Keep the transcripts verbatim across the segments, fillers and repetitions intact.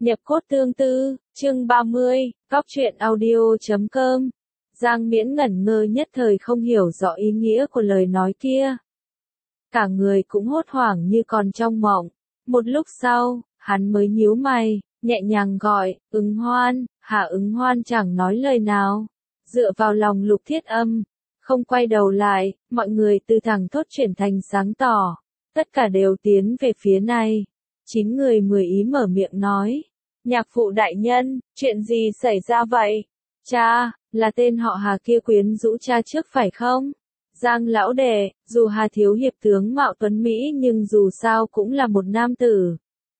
Nhập cốt tương tư, chương ba mươi, góc truyện audio chấm com. Giang Miễn ngẩn ngơ nhất thời không hiểu rõ ý nghĩa của lời nói kia. Cả người cũng hốt hoảng như còn trong mộng. Một lúc sau, hắn mới nhíu mày, nhẹ nhàng gọi, Ứng Hoan. Hạ Ứng Hoan chẳng nói lời nào, dựa vào lòng Lục Thiết Âm, không quay đầu lại. Mọi người từ thẳng thốt chuyển thành sáng tỏ, tất cả đều tiến về phía này. Chín người mười ý mở miệng nói, nhạc phụ đại nhân, chuyện gì xảy ra vậy? Cha, là tên họ Hà kia quyến rũ cha trước phải không? Giang lão đệ, dù Hà thiếu hiệp tướng mạo tuấn Mỹ nhưng dù sao cũng là một nam tử.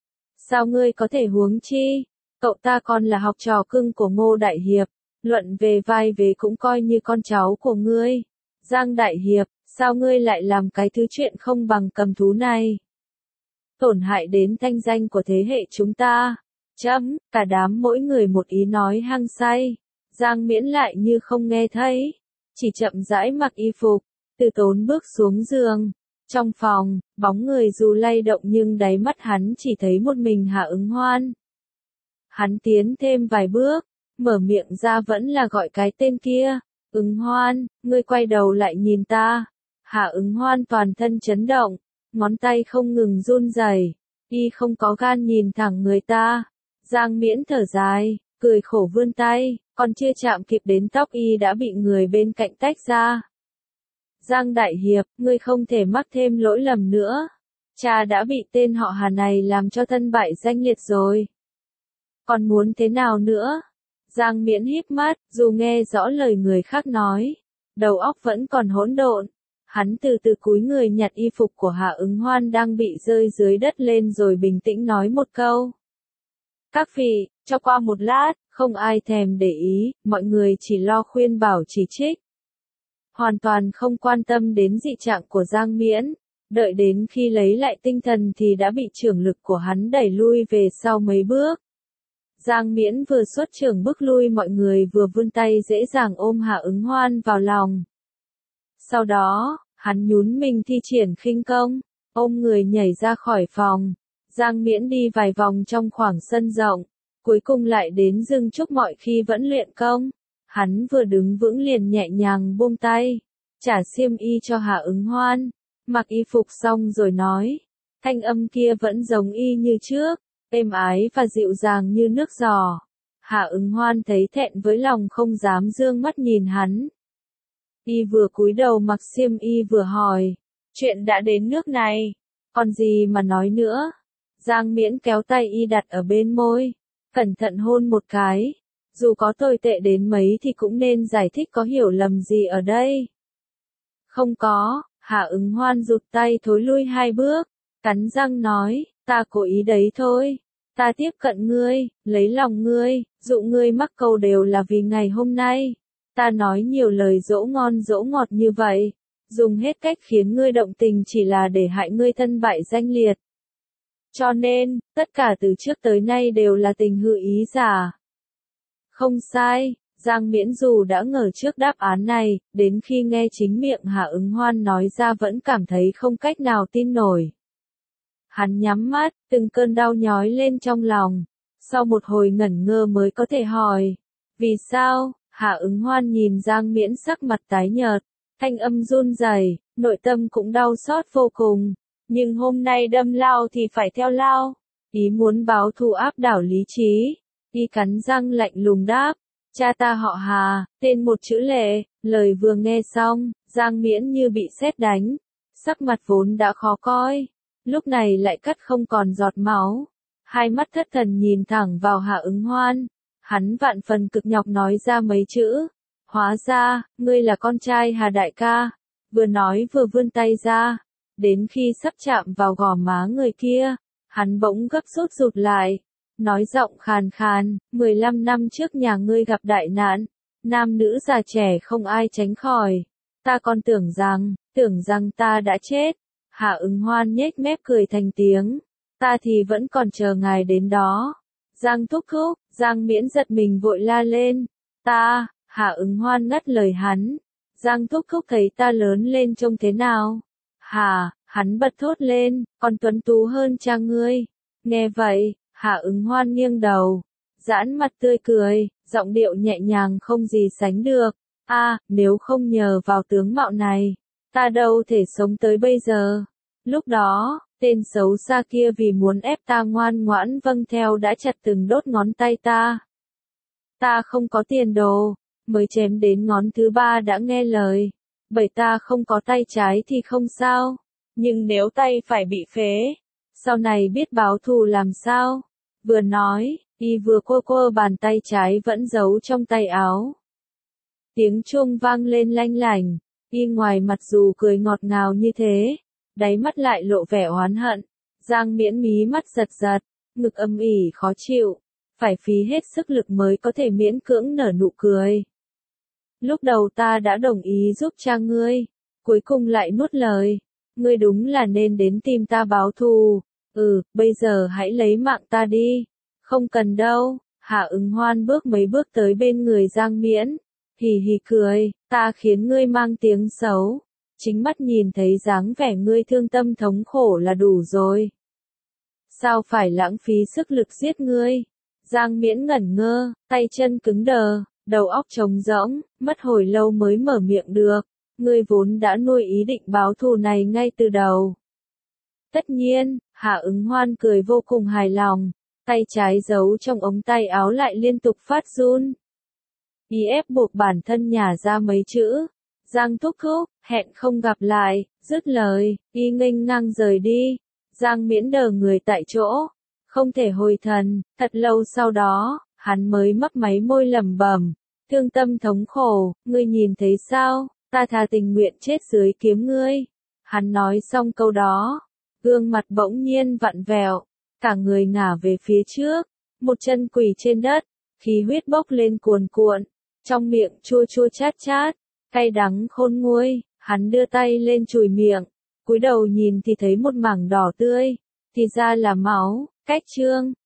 Sao ngươi có thể huống chi? Cậu ta còn là học trò cưng của Ngô đại hiệp, luận về vai vế cũng coi như con cháu của ngươi. Giang đại hiệp, sao ngươi lại làm cái thứ chuyện không bằng cầm thú này? Tổn hại đến thanh danh của thế hệ chúng ta. Chấm, cả đám mỗi người một ý nói hăng say. Giang Miễn lại như không nghe thấy, chỉ chậm rãi mặc y phục, từ tốn bước xuống giường. Trong phòng, bóng người dù lay động nhưng đáy mắt hắn chỉ thấy một mình Hạ Ứng Hoan. Hắn tiến thêm vài bước, mở miệng ra vẫn là gọi cái tên kia, Ứng Hoan, ngươi quay đầu lại nhìn ta. Hạ Ứng Hoan toàn thân chấn động, ngón tay không ngừng run rẩy, y không có gan nhìn thẳng người ta. Giang Miễn thở dài, cười khổ vươn tay, còn chưa chạm kịp đến tóc y đã bị người bên cạnh tách ra. Giang đại hiệp, ngươi không thể mắc thêm lỗi lầm nữa. Cha đã bị tên họ Hà này làm cho thân bại danh liệt rồi. Còn muốn thế nào nữa? Giang Miễn híp mắt, dù nghe rõ lời người khác nói, đầu óc vẫn còn hỗn độn. Hắn từ từ cúi người nhặt y phục của Hạ Ứng Hoan đang bị rơi dưới đất lên rồi bình tĩnh nói một câu. Các vị, cho qua một lát, không ai thèm để ý, mọi người chỉ lo khuyên bảo chỉ trích. Hoàn toàn không quan tâm đến dị trạng của Giang Miễn, đợi đến khi lấy lại tinh thần thì đã bị trưởng lực của hắn đẩy lui về sau mấy bước. Giang Miễn vừa xuất trưởng bước lui mọi người vừa vươn tay dễ dàng ôm Hạ Ứng Hoan vào lòng. Sau đó, hắn nhún mình thi triển khinh công, ôm người nhảy ra khỏi phòng. Giang Miễn đi vài vòng trong khoảng sân rộng, cuối cùng lại đến dừng trúc mọi khi vẫn luyện công. Hắn vừa đứng vững liền nhẹ nhàng buông tay, trả xiêm y cho Hạ Ứng Hoan, mặc y phục xong rồi nói, thanh âm kia vẫn giống y như trước, êm ái và dịu dàng như nước giò. Hạ Ứng Hoan thấy thẹn với lòng không dám dương mắt nhìn hắn. Y vừa cúi đầu mặc xiêm y vừa hỏi, chuyện đã đến nước này, còn gì mà nói nữa? Giang Miễn kéo tay y đặt ở bên môi, cẩn thận hôn một cái. Dù có tồi tệ đến mấy thì cũng nên giải thích có hiểu lầm gì ở đây. Không có, Hạ Ứng Hoan rụt tay thối lui hai bước, cắn răng nói, ta cố ý đấy thôi. Ta tiếp cận ngươi, lấy lòng ngươi, dụ ngươi mắc câu đều là vì ngày hôm nay. Ta nói nhiều lời dỗ ngon dỗ ngọt như vậy, dùng hết cách khiến ngươi động tình chỉ là để hại ngươi thân bại danh liệt. Cho nên, tất cả từ trước tới nay đều là tình hữu ý giả. Không sai, Giang Miễn dù đã ngờ trước đáp án này, đến khi nghe chính miệng Hạ Ứng Hoan nói ra vẫn cảm thấy không cách nào tin nổi. Hắn nhắm mắt, từng cơn đau nhói lên trong lòng, sau một hồi ngẩn ngơ mới có thể hỏi, vì sao? Hạ Ứng Hoan nhìn Giang Miễn sắc mặt tái nhợt, thanh âm run rẩy, nội tâm cũng đau xót vô cùng, nhưng hôm nay đâm lao thì phải theo lao, ý muốn báo thù áp đảo lý trí. Y cắn răng lạnh lùng đáp, cha ta họ Hà, tên một chữ Lệ. Lời vừa nghe xong, Giang Miễn như bị sét đánh, sắc mặt vốn đã khó coi, lúc này lại cắt không còn giọt máu, hai mắt thất thần nhìn thẳng vào Hạ Ứng Hoan, hắn vạn phần cực nhọc nói ra mấy chữ, hóa ra, ngươi là con trai Hà đại ca, vừa nói vừa vươn tay ra, đến khi sắp chạm vào gò má người kia, hắn bỗng gấp rút rụt lại. Nói giọng khàn khàn, mười lăm năm trước nhà ngươi gặp đại nạn, nam nữ già trẻ không ai tránh khỏi. Ta còn tưởng rằng, tưởng rằng ta đã chết. Hạ Ứng Hoan nhếch mép cười thành tiếng. Ta thì vẫn còn chờ ngài đến đó. Giang thúc thúc, Giang Miễn giật mình vội la lên. Ta, Hạ Ứng Hoan ngắt lời hắn. Giang thúc thúc thấy ta lớn lên trông thế nào? Hà, hắn bật thốt lên, còn tuấn tú hơn cha ngươi. Nghe vậy, Hạ Ứng Hoan nghiêng đầu, giãn mặt tươi cười, giọng điệu nhẹ nhàng không gì sánh được. A, à, nếu không nhờ vào tướng mạo này, ta đâu thể sống tới bây giờ. Lúc đó, tên xấu xa kia vì muốn ép ta ngoan ngoãn vâng theo đã chặt từng đốt ngón tay ta. Ta không có tiền đồ, mới chém đến ngón thứ ba đã nghe lời. Bởi ta không có tay trái thì không sao, nhưng nếu tay phải bị phế, sau này biết báo thù làm sao? Vừa nói, y vừa quơ quơ bàn tay trái vẫn giấu trong tay áo. Tiếng chuông vang lên lanh lảnh, y ngoài mặt dù cười ngọt ngào như thế, đáy mắt lại lộ vẻ oán hận. Giang Miễn mí mắt giật giật, ngực âm ỉ khó chịu, phải phí hết sức lực mới có thể miễn cưỡng nở nụ cười. Lúc đầu ta đã đồng ý giúp cha ngươi, cuối cùng lại nuốt lời, ngươi đúng là nên đến tìm ta báo thù. Ừ, bây giờ hãy lấy mạng ta đi. Không cần đâu. Hạ Ứng Hoan bước mấy bước tới bên người Giang Miễn, hì hì cười, ta khiến ngươi mang tiếng xấu, chính mắt nhìn thấy dáng vẻ ngươi thương tâm thống khổ là đủ rồi. Sao phải lãng phí sức lực giết ngươi? Giang Miễn ngẩn ngơ, tay chân cứng đờ, đầu óc trống rỗng, mất hồi lâu mới mở miệng được. Ngươi vốn đã nuôi ý định báo thù này ngay từ đầu. Tất nhiên, Hạ Ứng Hoan cười vô cùng hài lòng, tay trái giấu trong ống tay áo lại liên tục phát run. Y ép buộc bản thân nhả ra mấy chữ, Giang thúc thúc, hẹn không gặp lại, dứt lời, y nghênh ngang rời đi. Giang Miễn đờ người tại chỗ, không thể hồi thần, thật lâu sau đó, hắn mới mấp máy môi lẩm bẩm, thương tâm thống khổ, ngươi nhìn thấy sao, ta thà tình nguyện chết dưới kiếm ngươi. Hắn nói xong câu đó, gương mặt bỗng nhiên vặn vẹo, cả người ngả về phía trước, một chân quỳ trên đất, khí huyết bốc lên cuồn cuộn, trong miệng chua chua chát chát, cay đắng khôn nguôi. Hắn đưa tay lên chùi miệng, cúi đầu nhìn thì thấy một mảng đỏ tươi, thì ra là máu. Cách chương